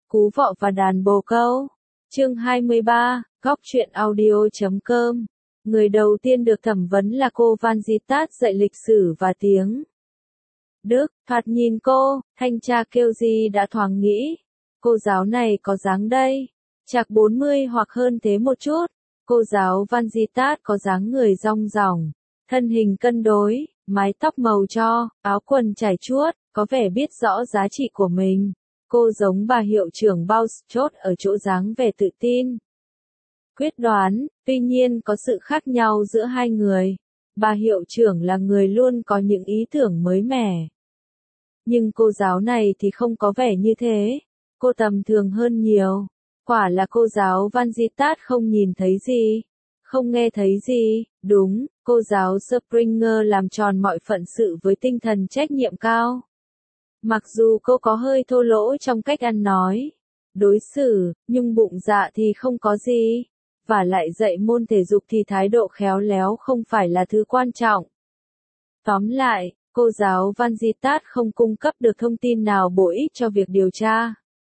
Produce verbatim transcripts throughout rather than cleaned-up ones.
Cú vọ và đàn bồ câu. Chương hai mươi ba, góc truyện audio.com. Người đầu tiên được thẩm vấn là cô Vanzitat dạy lịch sử và tiếng Đức. Thoạt nhìn cô, thanh tra kêu gì đã thoáng nghĩ. Cô giáo này có dáng đây. Chạc bốn mươi hoặc hơn thế một chút. Cô giáo Vanzitat có dáng người rong ròng, thân hình cân đối, mái tóc màu tro, áo quần trải chuốt, có vẻ biết rõ giá trị của mình. Cô giống bà hiệu trưởng Bouchot ở chỗ dáng vẻ tự tin, quyết đoán, tuy nhiên có sự khác nhau giữa hai người. Bà hiệu trưởng là người luôn có những ý tưởng mới mẻ. Nhưng cô giáo này thì không có vẻ như thế. Cô tầm thường hơn nhiều. Quả là cô giáo Vanzitat không nhìn thấy gì, không nghe thấy gì. Đúng, cô giáo Springer làm tròn mọi phận sự với tinh thần trách nhiệm cao. Mặc dù cô có hơi thô lỗ trong cách ăn nói, đối xử, nhưng bụng dạ thì không có gì. Và lại dạy môn thể dục thì thái độ khéo léo không phải là thứ quan trọng. Tóm lại, cô giáo Vanzitat không cung cấp được thông tin nào bổ ích cho việc điều tra.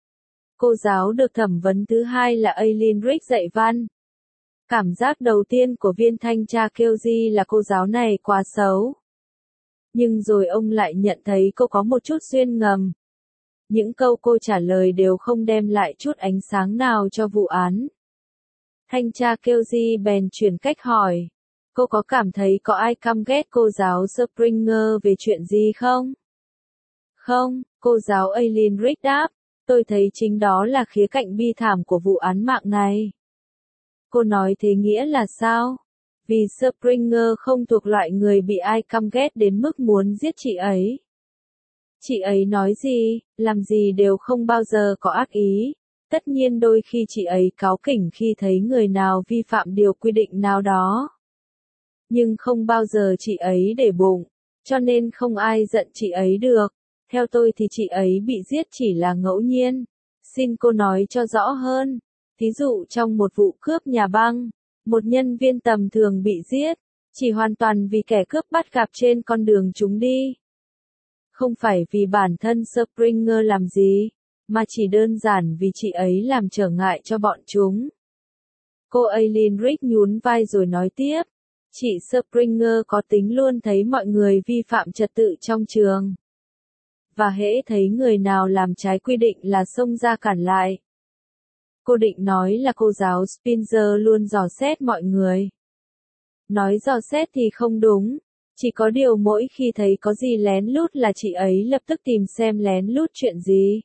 Cô giáo được thẩm vấn thứ hai là Eileen Rick dạy văn. Cảm giác đầu tiên của viên thanh tra Kelly là cô giáo này quá xấu. Nhưng rồi ông lại nhận thấy cô có một chút xuyên ngầm. Những câu cô trả lời đều không đem lại chút ánh sáng nào cho vụ án. Thanh tra Kelly bèn chuyển cách hỏi. Cô có cảm thấy có ai căm ghét cô giáo Springer về chuyện gì không? Không, cô giáo Eileen Rick đáp. Tôi thấy chính đó là khía cạnh bi thảm của vụ án mạng này. Cô nói thế nghĩa là sao? Vì Springer không thuộc loại người bị ai căm ghét đến mức muốn giết chị ấy. Chị ấy nói gì, làm gì đều không bao giờ có ác ý. Tất nhiên đôi khi chị ấy cáu kỉnh khi thấy người nào vi phạm điều quy định nào đó. Nhưng không bao giờ chị ấy để bụng, cho nên không ai giận chị ấy được. Theo tôi thì chị ấy bị giết chỉ là ngẫu nhiên. Xin cô nói cho rõ hơn. Thí dụ trong một vụ cướp nhà băng, một nhân viên tầm thường bị giết, chỉ hoàn toàn vì kẻ cướp bắt gặp trên con đường chúng đi. Không phải vì bản thân Springer làm gì, mà chỉ đơn giản vì chị ấy làm trở ngại cho bọn chúng. Cô Eileen Rick nhún vai rồi nói tiếp. Chị Springer có tính luôn thấy mọi người vi phạm trật tự trong trường. Và hễ thấy người nào làm trái quy định là xông ra cản lại. Cô định nói là cô giáo Spencer luôn dò xét mọi người. Nói dò xét thì không đúng, chỉ có điều mỗi khi thấy có gì lén lút là chị ấy lập tức tìm xem lén lút chuyện gì.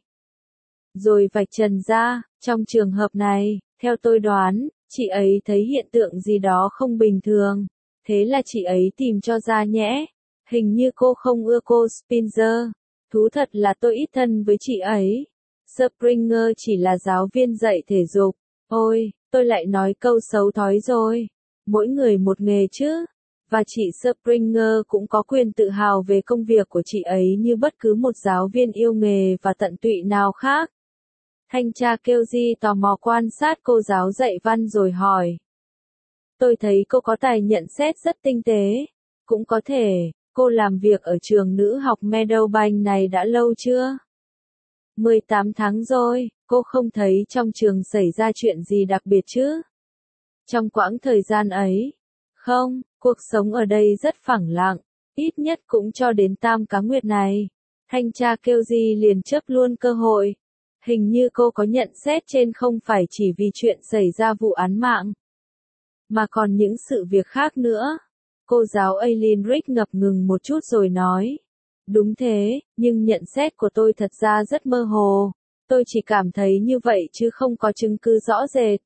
Rồi vạch trần ra, trong trường hợp này, theo tôi đoán, chị ấy thấy hiện tượng gì đó không bình thường, thế là chị ấy tìm cho ra nhẽ. Hình như cô không ưa cô Spencer. Thú thật là tôi ít thân với chị ấy. Springer chỉ là giáo viên dạy thể dục. Ôi, tôi lại nói câu xấu thói rồi. Mỗi người một nghề chứ. Và chị Springer cũng có quyền tự hào về công việc của chị ấy như bất cứ một giáo viên yêu nghề và tận tụy nào khác. Thanh tra Kelly tò mò quan sát cô giáo dạy văn rồi hỏi. Tôi thấy cô có tài nhận xét rất tinh tế. Cũng có thể. Cô làm việc ở trường nữ học Meadowbank này đã lâu chưa? mười tám tháng rồi, cô không thấy trong trường xảy ra chuyện gì đặc biệt chứ? Trong quãng thời gian ấy, không, cuộc sống ở đây rất phẳng lặng, ít nhất cũng cho đến tam cá nguyệt này. Thanh tra Kelly liền chớp luôn cơ hội. Hình như cô có nhận xét trên không phải chỉ vì chuyện xảy ra vụ án mạng, mà còn những sự việc khác nữa. Cô giáo Eileen Rick ngập ngừng một chút rồi nói. Đúng thế, nhưng nhận xét của tôi thật ra rất mơ hồ. Tôi chỉ cảm thấy như vậy chứ không có chứng cứ rõ rệt.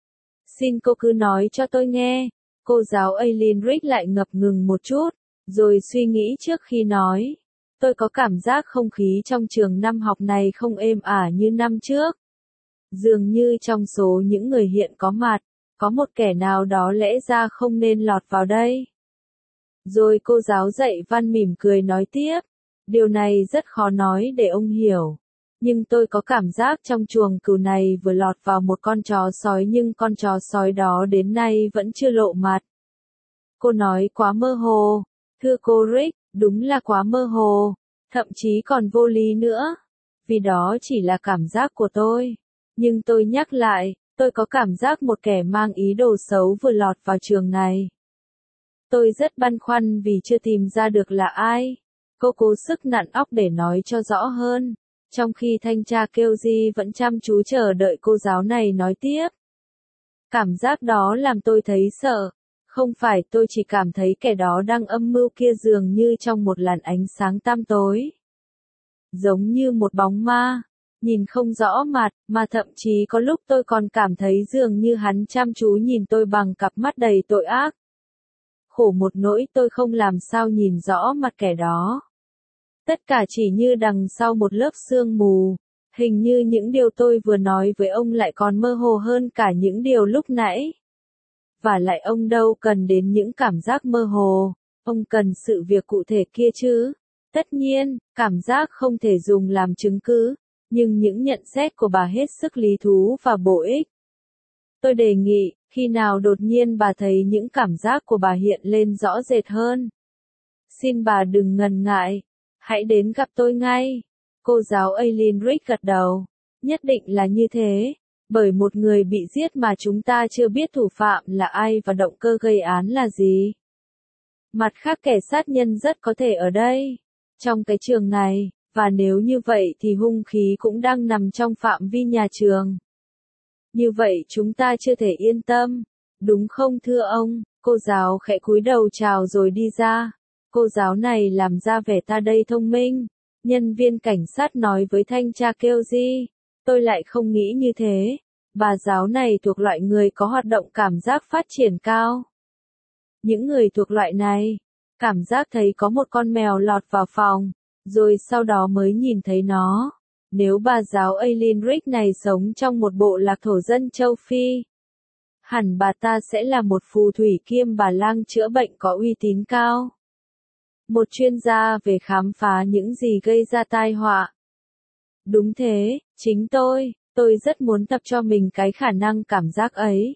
Xin cô cứ nói cho tôi nghe. Cô giáo Eileen Rick lại ngập ngừng một chút, rồi suy nghĩ trước khi nói. Tôi có cảm giác không khí trong trường năm học này không êm ả như năm trước. Dường như trong số những người hiện có mặt, có một kẻ nào đó lẽ ra không nên lọt vào đây. Rồi cô giáo dạy văn mỉm cười nói tiếp. Điều này rất khó nói để ông hiểu. Nhưng tôi có cảm giác trong chuồng cừu này vừa lọt vào một con chó sói nhưng con chó sói đó đến nay vẫn chưa lộ mặt. Cô nói quá mơ hồ. Thưa cô Rick, đúng là quá mơ hồ. Thậm chí còn vô lý nữa. vì đó chỉ là cảm giác của tôi. Nhưng tôi nhắc lại, tôi có cảm giác một kẻ mang ý đồ xấu vừa lọt vào trường này. Tôi rất băn khoăn vì chưa tìm ra được là ai. Cô cố sức nặn óc để nói cho rõ hơn, trong khi thanh tra Keoji vẫn chăm chú chờ đợi cô giáo này nói tiếp. Cảm giác đó làm tôi thấy sợ. Không phải, tôi chỉ cảm thấy kẻ đó đang âm mưu kia dường như trong một làn ánh sáng tăm tối. Giống như một bóng ma, nhìn không rõ mặt, mà thậm chí có lúc tôi còn cảm thấy dường như hắn chăm chú nhìn tôi bằng cặp mắt đầy tội ác. Khổ một nỗi tôi không làm sao nhìn rõ mặt kẻ đó. Tất cả chỉ như đằng sau một lớp sương mù. Hình như những điều tôi vừa nói với ông lại còn mơ hồ hơn cả những điều lúc nãy. Và lại ông đâu cần đến những cảm giác mơ hồ, ông cần sự việc cụ thể kia chứ. Tất nhiên, cảm giác không thể dùng làm chứng cứ, nhưng những nhận xét của bà hết sức lý thú và bổ ích. Tôi đề nghị, khi nào đột nhiên bà thấy những cảm giác của bà hiện lên rõ rệt hơn, xin bà đừng ngần ngại, hãy đến gặp tôi ngay. Cô giáo Eileen Rick gật đầu. Nhất định là như thế, bởi một người bị giết mà chúng ta chưa biết thủ phạm là ai và động cơ gây án là gì. Mặt khác, kẻ sát nhân rất có thể ở đây, trong cái trường này, và nếu như vậy thì hung khí cũng đang nằm trong phạm vi nhà trường. Như vậy chúng ta chưa thể yên tâm, đúng không thưa ông? Cô giáo khẽ cúi đầu chào rồi đi ra. Cô giáo này làm ra vẻ ta đây thông minh. Nhân viên cảnh sát nói với thanh tra Keoji. Tôi lại không nghĩ như thế. Bà giáo này thuộc loại người có hoạt động cảm giác phát triển cao. Những người thuộc loại này, cảm giác thấy có một con mèo lọt vào phòng, rồi sau đó mới nhìn thấy nó. Nếu bà giáo Eileen Rick này sống trong một bộ lạc thổ dân châu Phi, hẳn bà ta sẽ là một phù thủy kiêm bà lang chữa bệnh có uy tín cao. Một chuyên gia về khám phá những gì gây ra tai họa. Đúng thế, chính tôi, tôi rất muốn tập cho mình cái khả năng cảm giác ấy.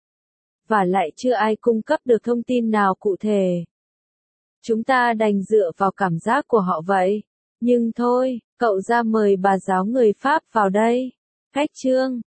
Và lại chưa ai cung cấp được thông tin nào cụ thể. Chúng ta đành dựa vào cảm giác của họ vậy. Nhưng thôi, cậu ra mời bà giáo người Pháp vào đây. Cách chương